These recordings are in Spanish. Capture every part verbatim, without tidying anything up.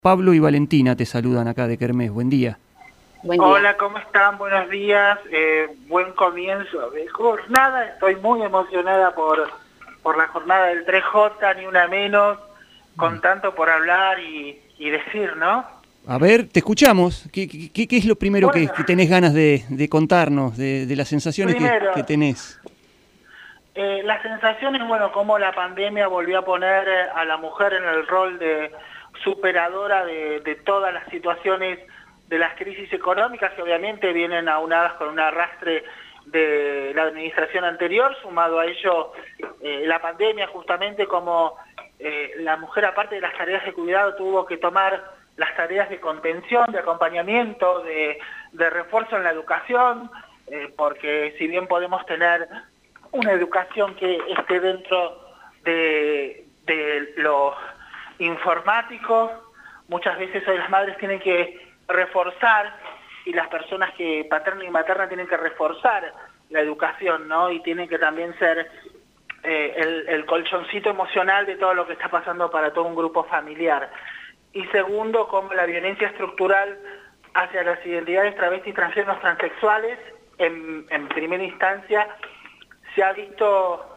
Pablo y Valentina te saludan acá de Kermés. Buen día. Buen día. Hola, ¿cómo están? Buenos días. Eh, buen comienzo de jornada. Estoy muy emocionada por, por la jornada del tres J, ni una menos, con mm. tanto por hablar y, y decir, ¿no? A ver, te escuchamos. ¿Qué, qué, qué es lo primero bueno, que, que tenés ganas de, de contarnos, de, de las sensaciones primero, que, que tenés? Eh, las sensaciones, bueno, cómo la pandemia volvió a poner a la mujer en el rol de superadora de, de todas las situaciones de las crisis económicas que obviamente vienen aunadas con un arrastre de la administración anterior, sumado a ello eh, la pandemia, justamente como eh, la mujer, aparte de las tareas de cuidado, tuvo que tomar las tareas de contención, de acompañamiento, de, de refuerzo en la educación, eh, porque si bien podemos tener una educación que esté dentro de, de lo informático, muchas veces hoy las madres tienen que reforzar, y las personas que paterna y materna tienen que reforzar la educación, ¿no? Y tienen que también ser eh, el, el colchoncito emocional de todo lo que está pasando para todo un grupo familiar. Y segundo, como la violencia estructural hacia las identidades travestis, transgéneros, transexuales, en, en primera instancia, se ha visto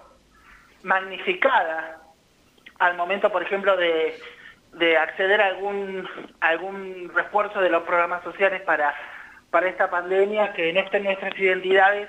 magnificada al momento, por ejemplo, de, de acceder a algún, a algún refuerzo de los programas sociales para, para esta pandemia, que no estén nuestras identidades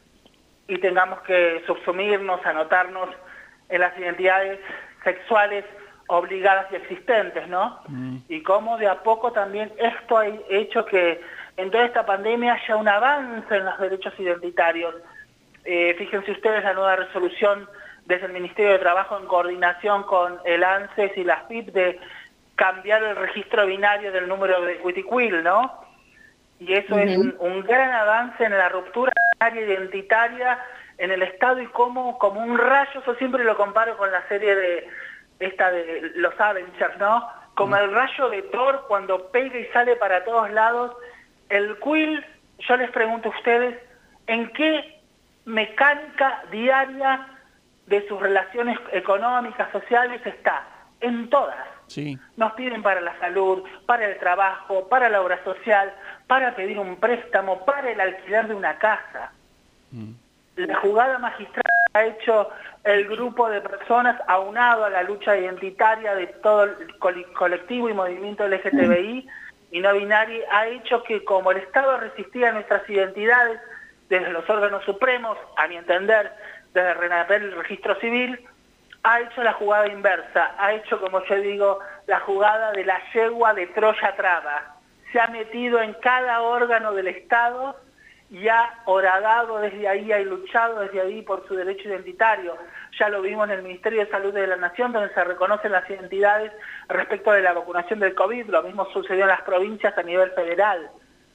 y tengamos que subsumirnos, anotarnos en las identidades sexuales obligadas y existentes, ¿no? Mm. Y cómo de a poco también esto ha hecho que en toda esta pandemia haya un avance en los derechos identitarios. Eh, fíjense ustedes la nueva resolución desde el Ministerio de Trabajo en coordinación con el ANSES y las P I P de cambiar el registro binario del número de Huiticuil, ¿no? Y eso uh-huh. es un, un gran avance en la ruptura binaria identitaria en el Estado, y como, como un rayo, yo siempre lo comparo con la serie de esta de los Avengers, ¿no? Como uh-huh. el rayo de Thor cuando pega y sale para todos lados. El Quill, yo les pregunto a ustedes, ¿en qué mecánica diaria de sus relaciones económicas, sociales está? En todas. Sí. Nos piden para la salud, para el trabajo, para la obra social, para pedir un préstamo, para el alquiler de una casa. Mm. La jugada magistral ha hecho el grupo de personas aunado a la lucha identitaria de todo el colectivo y movimiento L G T B I mm. y no binario, ha hecho que como el Estado resistía nuestras identidades desde los órganos supremos, a mi entender, desde RENAPEL, el registro civil, ha hecho la jugada inversa, ha hecho, como yo digo, la jugada de la yegua de Troya traba. Se ha metido en cada órgano del Estado y ha horadado desde ahí, ha luchado desde ahí por su derecho identitario. Ya lo vimos en el Ministerio de Salud de la Nación, donde se reconocen las identidades respecto de la vacunación del COVID, lo mismo sucedió en las provincias a nivel federal.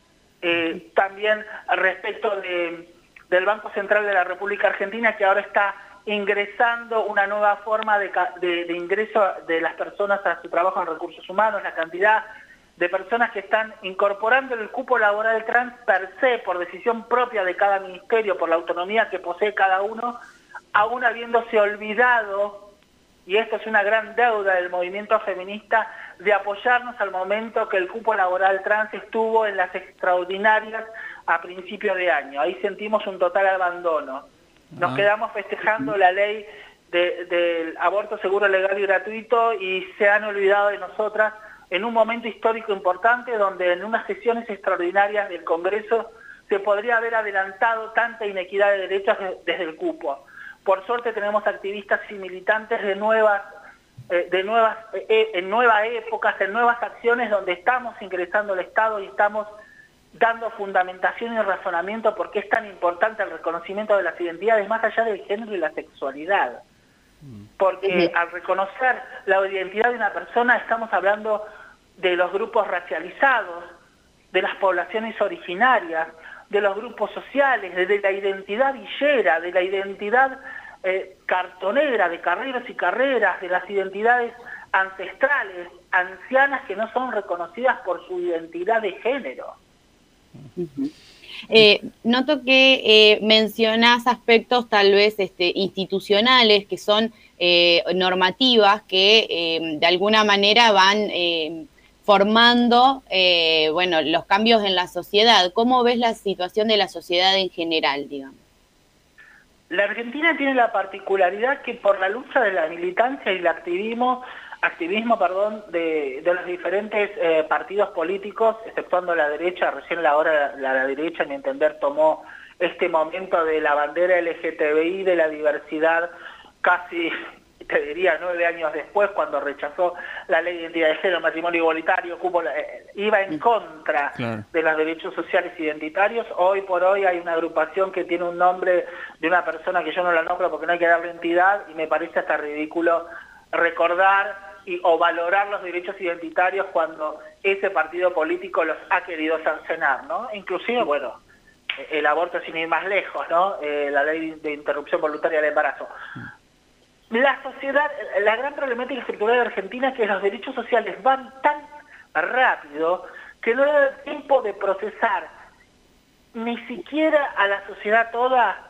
Eh, también respecto de, del Banco Central de la República Argentina, que ahora está ingresando una nueva forma de, de, de ingreso de las personas a su trabajo en recursos humanos, la cantidad de personas que están incorporando el cupo laboral trans per se, por decisión propia de cada ministerio, por la autonomía que posee cada uno, aún habiéndose olvidado, y esto es una gran deuda del movimiento feminista, de apoyarnos al momento que el cupo laboral trans estuvo en las extraordinarias a principio de año. Ahí sentimos un total abandono. Nos ah. quedamos festejando la ley de, del aborto seguro, legal y gratuito, y se han olvidado de nosotras en un momento histórico importante donde en unas sesiones extraordinarias del Congreso se podría haber adelantado tanta inequidad de derechos desde el cupo. Por suerte tenemos activistas y militantes de nuevas de nuevas, eh, en nuevas épocas, en nuevas acciones donde estamos ingresando al Estado y estamos dando fundamentación y razonamiento porque es tan importante el reconocimiento de las identidades más allá del género y la sexualidad. Porque al reconocer la identidad de una persona estamos hablando de los grupos racializados, de las poblaciones originarias, de los grupos sociales, de la identidad villera, de la identidad Eh, cartonera, de carreras y carreras, de las identidades ancestrales, ancianas que no son reconocidas por su identidad de género. Uh-huh. eh, noto que eh, mencionás aspectos tal vez este, institucionales, que son eh, normativas, que eh, de alguna manera van eh, formando, eh, bueno, los cambios en la sociedad. ¿Cómo ves la situación de la sociedad en general, digamos? La Argentina tiene la particularidad que por la lucha de la militancia y el activismo, activismo perdón, de, de los diferentes eh, partidos políticos, exceptuando la derecha, recién la hora la, la derecha, a mi entender, tomó este momento de la bandera L G T B I, de la diversidad, casi, te diría, nueve años después, cuando rechazó la ley de identidad de género, matrimonio igualitario, cupo la, eh, iba en contra claro. de los derechos sociales identitarios. Hoy por hoy hay una agrupación que tiene un nombre de una persona que yo no la nombro porque no hay que darle entidad, y me parece hasta ridículo recordar y, o valorar los derechos identitarios cuando ese partido político los ha querido sancionar, ¿no? Inclusive, bueno, el aborto sin ir más lejos, ¿no? Eh, la ley de interrupción voluntaria del embarazo. La sociedad, la gran problemática estructural de Argentina es que los derechos sociales van tan rápido que no da tiempo de procesar ni siquiera a la sociedad toda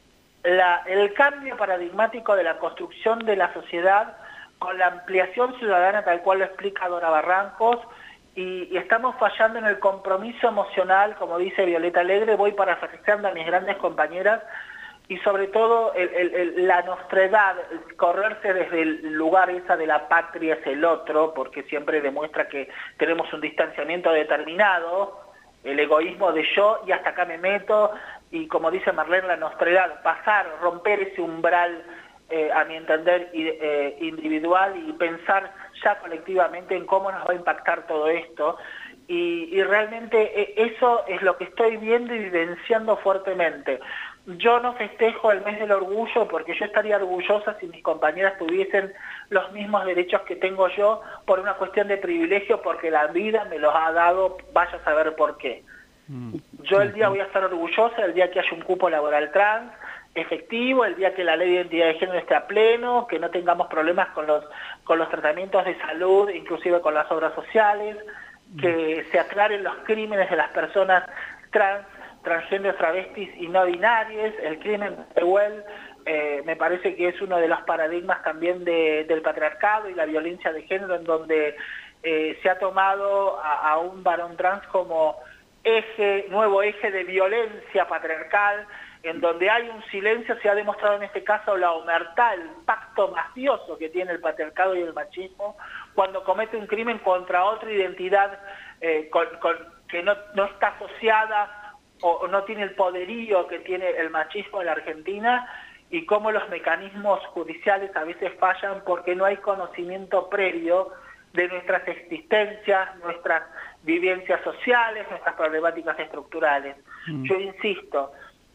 la, el cambio paradigmático de la construcción de la sociedad con la ampliación ciudadana tal cual lo explica Dora Barrancos, y, y estamos fallando en el compromiso emocional, como dice Violeta Alegre, voy parafraseando a mis grandes compañeras, y sobre todo el, el, el, la nostredad, el correrse desde el lugar esa de la patria es el otro, porque siempre demuestra que tenemos un distanciamiento determinado, el egoísmo de yo y hasta acá me meto, y como dice Marlene, la nostredad, pasar, romper ese umbral, eh, a mi entender, eh, individual, y pensar ya colectivamente en cómo nos va a impactar todo esto. Y, y realmente eso es lo que estoy viendo y vivenciando fuertemente. Yo no festejo el mes del orgullo porque yo estaría orgullosa si mis compañeras tuviesen los mismos derechos que tengo yo por una cuestión de privilegio, porque la vida me los ha dado, vaya a saber por qué. Yo el día voy a estar orgullosa el día que haya un cupo laboral trans efectivo, el día que la ley de identidad de género esté a pleno, que no tengamos problemas con los, con los tratamientos de salud, inclusive con las obras sociales, que se aclaren los crímenes de las personas trans, transgénero, travestis y no binarias. El crimen de Tehuel eh, me parece que es uno de los paradigmas también de, del patriarcado y la violencia de género, en donde eh, se ha tomado a, a un varón trans como eje, nuevo eje de violencia patriarcal, en donde hay un silencio. Se ha demostrado en este caso la omertad, el pacto mafioso que tiene el patriarcado y el machismo cuando comete un crimen contra otra identidad eh, con, con, que no, no está asociada o no tiene el poderío que tiene el machismo en la Argentina, y cómo los mecanismos judiciales a veces fallan porque no hay conocimiento previo de nuestras existencias, nuestras vivencias sociales, nuestras problemáticas estructurales. Mm. Yo insisto,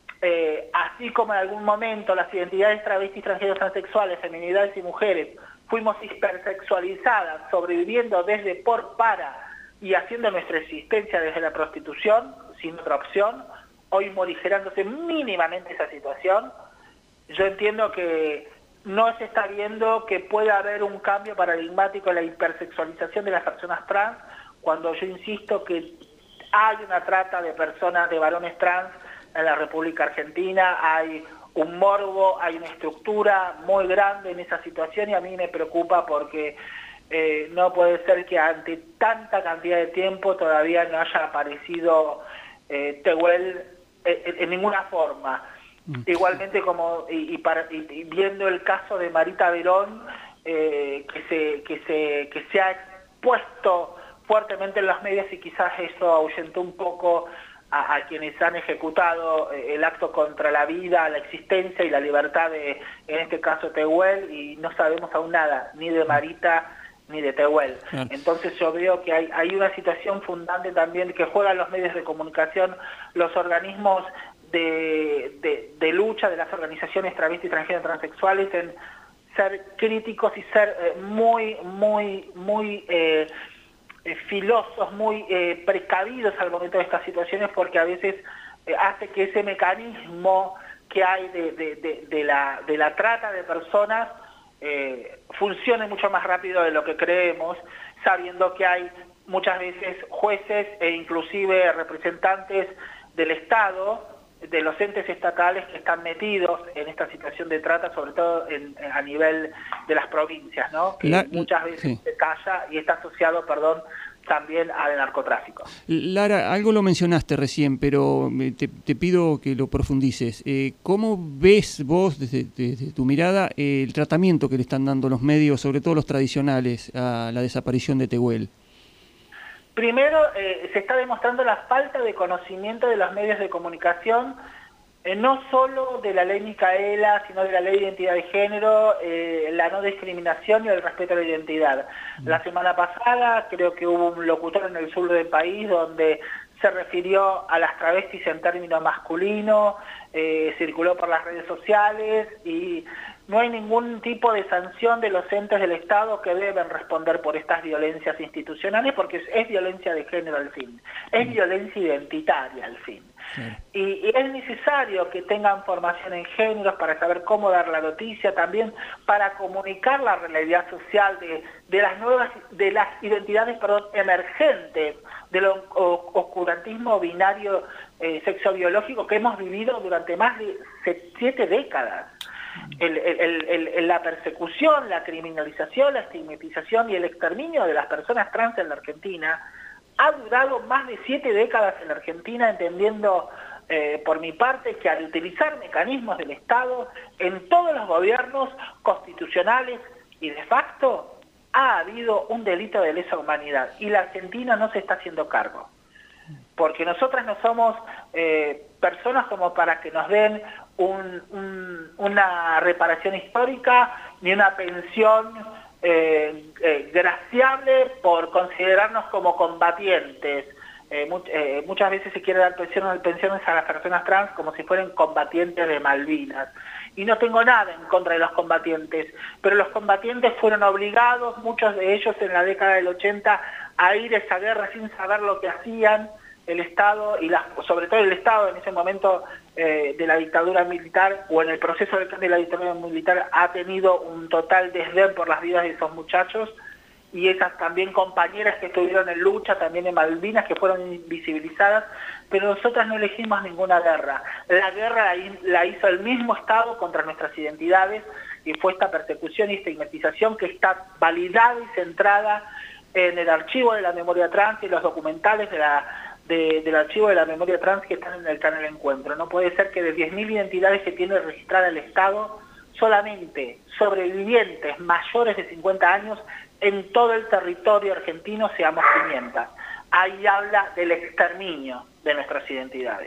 eh, así como en algún momento las identidades travestis, transgéneros, transexuales, feminidades y mujeres fuimos hipersexualizadas, sobreviviendo desde, por, para y haciendo nuestra existencia desde la prostitución, sin otra opción, hoy morigerándose mínimamente esa situación. Yo entiendo que no se está viendo que pueda haber un cambio paradigmático en la hipersexualización de las personas trans, cuando yo insisto que hay una trata de personas, de varones trans en la República Argentina, hay un morbo, hay una estructura muy grande en esa situación, y a mí me preocupa porque eh, no puede ser que ante tanta cantidad de tiempo todavía no haya aparecido eh, Tehuel en, en ninguna forma. Mm. Igualmente, como y, y, para, y, y viendo el caso de Marita Verón, eh, que se que se que se ha expuesto fuertemente en los medios, y quizás eso ahuyentó un poco a, a quienes han ejecutado el acto contra la vida, la existencia y la libertad de, en este caso, Tehuel, y no sabemos aún nada, ni de Marita ni de Tehuel. Claro. Entonces yo veo que hay, hay una situación fundante también que juegan los medios de comunicación, los organismos de, de, de lucha de las organizaciones travestis, transgénero, transexuales, en ser críticos y ser eh, muy, muy, muy... Eh, Eh, filosos, muy eh, precavidos al momento de estas situaciones, porque a veces eh, hace que ese mecanismo que hay de, de, de, de, la, de la trata de personas eh, funcione mucho más rápido de lo que creemos, sabiendo que hay muchas veces jueces e inclusive representantes del Estado, de los entes estatales que están metidos en esta situación de trata, sobre todo en, a nivel de las provincias, ¿no? Que la, muchas veces sí. se calla y está asociado, perdón, también al narcotráfico. Lara, algo lo mencionaste recién, pero te, te pido que lo profundices. Eh, ¿Cómo ves vos, desde, desde tu mirada, eh, el tratamiento que le están dando los medios, sobre todo los tradicionales, a la desaparición de Tehuel? Primero, eh, se está demostrando la falta de conocimiento de los medios de comunicación, eh, no solo de la ley Micaela, sino de la ley de identidad de género, eh, la no discriminación y el respeto a la identidad. La semana pasada creo que hubo un locutor en el sur del país donde se refirió a las travestis en términos masculinos, eh, circuló por las redes sociales y no hay ningún tipo de sanción de los entes del Estado que deben responder por estas violencias institucionales, porque es, es violencia de género al fin, es violencia identitaria al fin. Sí. Y, y es necesario que tengan formación en géneros para saber cómo dar la noticia, también para comunicar la realidad social de, de las nuevas, de las identidades, perdón, emergentes, del oscurantismo binario eh, sexobiológico que hemos vivido durante más de siete décadas. El, el, el, el, la persecución, la criminalización, la estigmatización y el exterminio de las personas trans en la Argentina ha durado más de siete décadas en la Argentina, entendiendo eh, por mi parte que al utilizar mecanismos del Estado en todos los gobiernos constitucionales y de facto ha habido un delito de lesa humanidad y la Argentina no se está haciendo cargo. Porque nosotras no somos eh, personas como para que nos den un, un, una reparación histórica ni una pensión eh, eh, graciable por considerarnos como combatientes. Eh, mu eh, muchas veces se quiere dar pensiones, pensiones a las personas trans como si fueran combatientes de Malvinas. Y no tengo nada en contra de los combatientes, pero los combatientes fueron obligados, muchos de ellos en la década del ochenta, a ir a esa guerra sin saber lo que hacían. El Estado, y la, sobre todo el Estado en ese momento eh, de la dictadura militar, o en el proceso de la dictadura militar, ha tenido un total desdén por las vidas de esos muchachos, y esas también compañeras que estuvieron en lucha, también en Malvinas, que fueron invisibilizadas, pero nosotras no elegimos ninguna guerra. La guerra la, la hizo el mismo Estado contra nuestras identidades, y fue esta persecución y estigmatización que está validada y centrada en el archivo de la memoria trans y los documentales de la De, del archivo de la memoria trans que están en el canal Encuentro. No puede ser que de diez mil identidades que tiene registrada el Estado, solamente sobrevivientes mayores de cincuenta años en todo el territorio argentino seamos quinientas. Ahí habla del exterminio de nuestras identidades.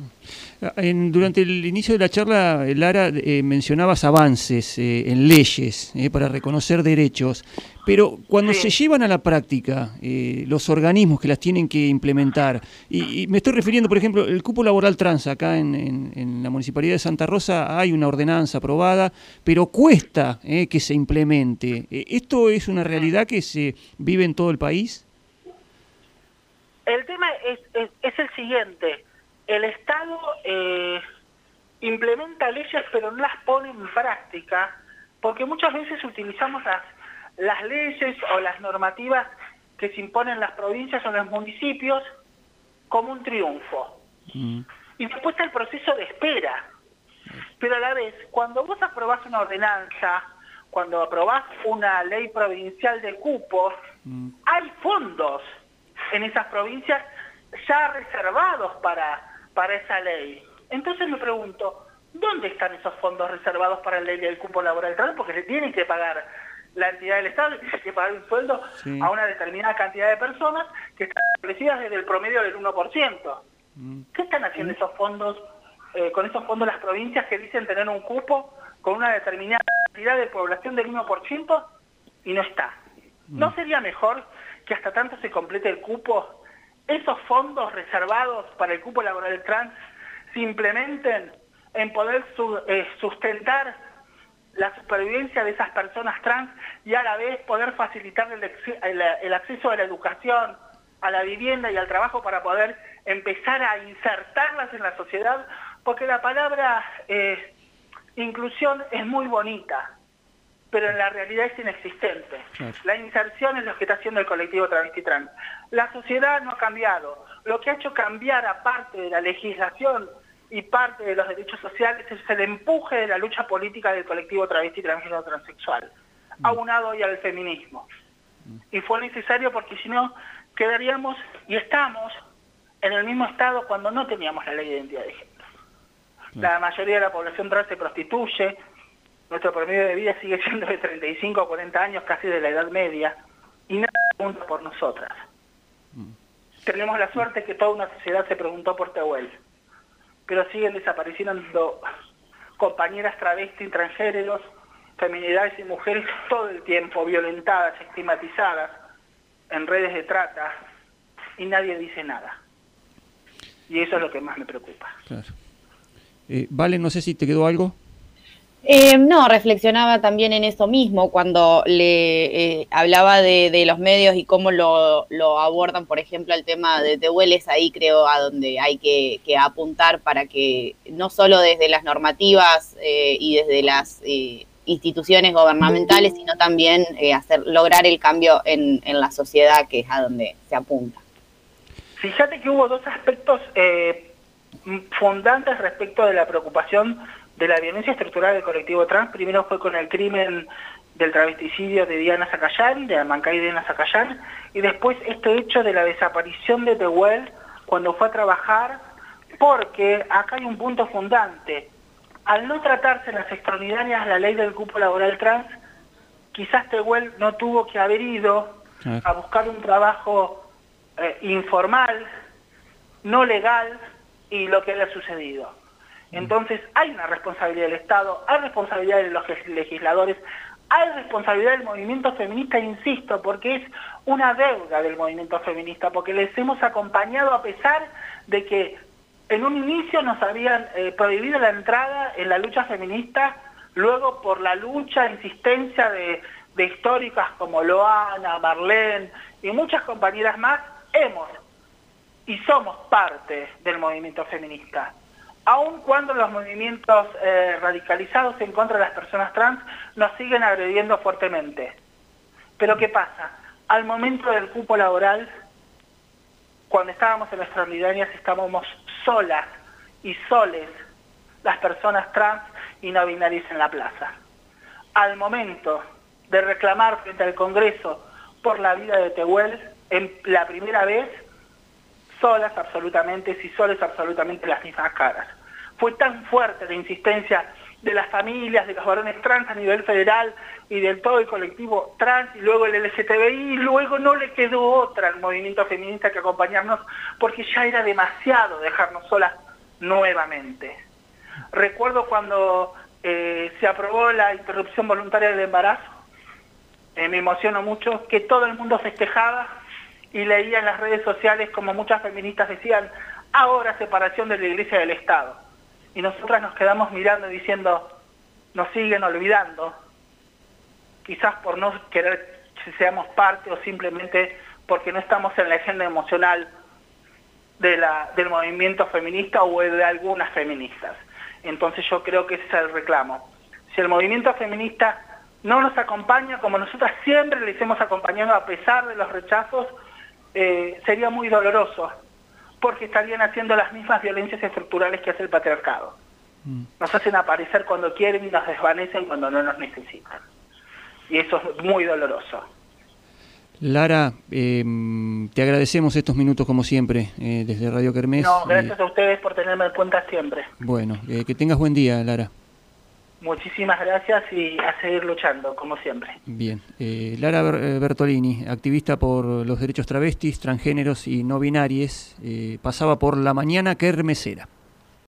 En, durante el inicio de la charla, Lara, eh, mencionabas avances eh, en leyes eh, para reconocer derechos, pero cuando sí. se llevan a la práctica eh, los organismos que las tienen que implementar, y, y me estoy refiriendo, por ejemplo, el cupo laboral trans, acá en, en, en la Municipalidad de Santa Rosa hay una ordenanza aprobada, pero cuesta eh, que se implemente. Eh, ¿Esto es una realidad que se vive en todo el país? El tema es, es, es el siguiente. El Estado eh, implementa leyes pero no las pone en práctica porque muchas veces utilizamos las, las leyes o las normativas que se imponen en las provincias o en los municipios como un triunfo. Mm. Y después está el proceso de espera. Pero a la vez, cuando vos aprobás una ordenanza, cuando aprobás una ley provincial de cupos, mm. hay fondos en esas provincias ya reservados para... para esa ley. Entonces me pregunto, ¿dónde están esos fondos reservados para la ley del cupo laboral trans? Porque se tiene que pagar la entidad del Estado, tiene que pagar un sueldo sí. a una determinada cantidad de personas que están establecidas desde el promedio del uno por ciento. Mm. ¿Qué están haciendo mm. esos fondos, eh, con esos fondos las provincias que dicen tener un cupo con una determinada cantidad de población del uno por ciento y no está? Mm. ¿No sería mejor que hasta tanto se complete el cupo, esos fondos reservados para el cupo laboral trans se implementen en poder su, eh, sustentar la supervivencia de esas personas trans y a la vez poder facilitar el, el, el acceso a la educación, a la vivienda y al trabajo para poder empezar a insertarlas en la sociedad? Porque la palabra eh, inclusión es muy bonita, pero en la realidad es inexistente. Claro. La inserción es lo que está haciendo el colectivo travesti trans. La sociedad no ha cambiado. Lo que ha hecho cambiar, aparte de la legislación y parte de los derechos sociales, es el empuje de la lucha política del colectivo travesti transgénero transexual, mm. aunado hoy al feminismo. Mm. Y fue necesario porque si no, quedaríamos y estamos en el mismo estado cuando no teníamos la ley de identidad de género. La mayoría de la población trans se prostituye, nuestro promedio de vida sigue siendo de treinta y cinco a cuarenta años, casi de la edad media, y nadie pregunta por nosotras. Mm. Tenemos la suerte que toda una sociedad se preguntó por Tehuel, pero siguen desapareciendo compañeras travestis, transgéneros, feminidades y mujeres todo el tiempo, violentadas, estigmatizadas, en redes de trata, y nadie dice nada. Y eso es lo que más me preocupa. Claro. Eh, Vale, no sé si te quedó algo. Eh, no, reflexionaba también en eso mismo cuando le eh, hablaba de, de los medios y cómo lo, lo abordan, por ejemplo, el tema de Tehuel. Es ahí, creo, a donde hay que, que apuntar para que no solo desde las normativas eh, y desde las eh, instituciones gubernamentales, sino también eh, hacer lograr el cambio en, en la sociedad, que es a donde se apunta. Fíjate que hubo dos aspectos eh, fundantes respecto de la preocupación de la violencia estructural del colectivo trans. Primero fue con el crimen del travesticidio de Diana Zacayán, de Amancay Diana Zacayán, y después este hecho de la desaparición de Tehuel cuando fue a trabajar, porque acá hay un punto fundante. Al no tratarse en las extraordinarias la ley del cupo laboral trans, quizás Tehuel no tuvo que haber ido a buscar un trabajo eh, informal, no legal, y lo que le ha sucedido. Entonces hay una responsabilidad del Estado, hay responsabilidad de los legisladores, hay responsabilidad del movimiento feminista, insisto, porque es una deuda del movimiento feminista, porque les hemos acompañado a pesar de que en un inicio nos habían eh, prohibido la entrada en la lucha feminista, luego por la lucha, insistencia de, de históricas como Loana, Marlene y muchas compañeras más, hemos y somos parte del movimiento feminista. Aun cuando los movimientos eh, radicalizados en contra de las personas trans nos siguen agrediendo fuertemente. Pero ¿qué pasa? Al momento del cupo laboral, cuando estábamos en las extraordinarias, estábamos solas y soles las personas trans y no binarias en la plaza. Al momento de reclamar frente al Congreso por la vida de Tehuel, en la primera vez, solas absolutamente, sí, soles absolutamente las mismas caras. Fue tan fuerte la insistencia de las familias, de los varones trans a nivel federal y del todo el colectivo trans, y luego el L G T B I, y luego no le quedó otra al movimiento feminista que acompañarnos, porque ya era demasiado dejarnos solas nuevamente. Recuerdo cuando eh, se aprobó la interrupción voluntaria del embarazo, eh, me emociono mucho, que todo el mundo festejaba y leía en las redes sociales como muchas feministas decían, ahora separación de la Iglesia y del Estado. Y nosotras nos quedamos mirando y diciendo, nos siguen olvidando, quizás por no querer que seamos parte o simplemente porque no estamos en la agenda emocional de la, del movimiento feminista o de algunas feministas. Entonces yo creo que ese es el reclamo. Si el movimiento feminista no nos acompaña, como nosotras siempre les hemos acompañado a pesar de los rechazos, eh, sería muy doloroso, porque estarían haciendo las mismas violencias estructurales que hace el patriarcado. Nos hacen aparecer cuando quieren y nos desvanecen cuando no nos necesitan. Y eso es muy doloroso. Lara, eh, te agradecemos estos minutos como siempre, eh, desde Radio Kermés. No, gracias eh, a ustedes por tenerme en cuenta siempre. Bueno, eh, que tengas buen día, Lara. Muchísimas gracias y a seguir luchando, como siempre. Bien. Eh, Lara Bertolini, activista por los derechos travestis, transgéneros y no binarias, eh, pasaba por La Mañana Kermesera.